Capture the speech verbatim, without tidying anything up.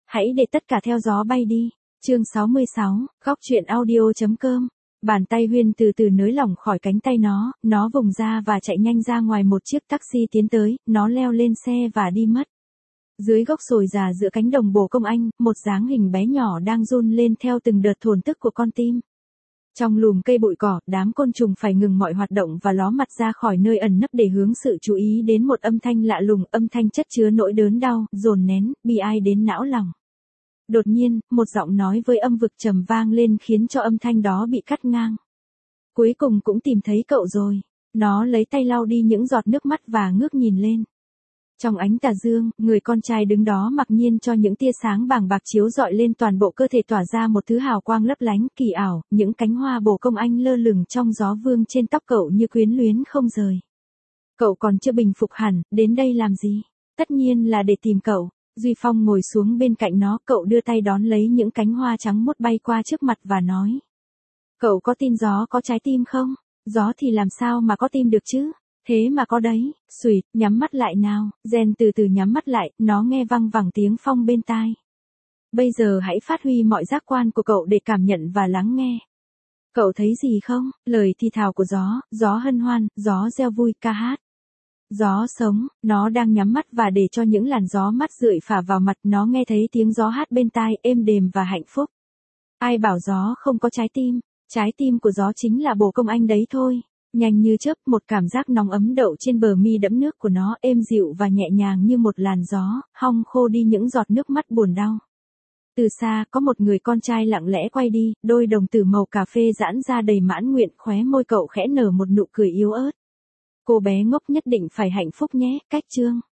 Hãy để tất cả theo gió bay đi. Chương sáu mươi sáu, góc truyện audio.com. Bàn tay Huyên từ từ nới lỏng khỏi cánh tay nó, nó vùng ra và chạy nhanh ra ngoài. Một chiếc taxi tiến tới, nó leo lên xe và đi mất. Dưới gốc sồi già giữa cánh đồng bồ công anh, một dáng hình bé nhỏ đang run lên theo từng đợt thổn thức của con tim. Trong lùm cây bụi cỏ, đám côn trùng phải ngừng mọi hoạt động và ló mặt ra khỏi nơi ẩn nấp để hướng sự chú ý đến một âm thanh lạ lùng, âm thanh chất chứa nỗi đớn đau, dồn nén, bi ai đến não lòng. Đột nhiên, một giọng nói với âm vực trầm vang lên khiến cho âm thanh đó bị cắt ngang. Cuối cùng cũng tìm thấy cậu rồi. Nó lấy tay lau đi những giọt nước mắt và ngước nhìn lên. Trong ánh tà dương, người con trai đứng đó mặc nhiên cho những tia sáng bàng bạc chiếu rọi lên toàn bộ cơ thể, tỏa ra một thứ hào quang lấp lánh kỳ ảo. Những cánh hoa bồ công anh lơ lửng trong gió vương trên tóc cậu như quyến luyến không rời. Cậu còn chưa bình phục hẳn, đến đây làm gì? Tất nhiên là để tìm cậu. Duy Phong ngồi xuống bên cạnh nó, cậu đưa tay đón lấy những cánh hoa trắng muốt bay qua trước mặt và nói. Cậu có tin gió có trái tim không? Gió thì làm sao mà có tim được chứ? Thế mà có đấy. Xùyt, nhắm mắt lại nào. Gen từ từ nhắm mắt lại, nó nghe văng vẳng tiếng phong bên tai. Bây giờ hãy phát huy mọi giác quan của cậu để cảm nhận và lắng nghe. Cậu thấy gì không? Lời thì thào của gió, gió hân hoan, gió reo vui ca hát. Gió sống, nó đang nhắm mắt và để cho những làn gió mát rượi phả vào mặt. Nó nghe thấy tiếng gió hát bên tai, êm đềm và hạnh phúc. Ai bảo gió không có trái tim? Trái tim của gió chính là bồ công anh đấy thôi. Nhanh như chớp, một cảm giác nóng ấm đậu trên bờ mi đẫm nước của nó, êm dịu và nhẹ nhàng như một làn gió, hong khô đi những giọt nước mắt buồn đau. Từ xa, có một người con trai lặng lẽ quay đi, đôi đồng tử màu cà phê giãn ra đầy mãn nguyện, khóe môi cậu khẽ nở một nụ cười yếu ớt. Cô bé ngốc nhất định phải hạnh phúc nhé. Cách chương.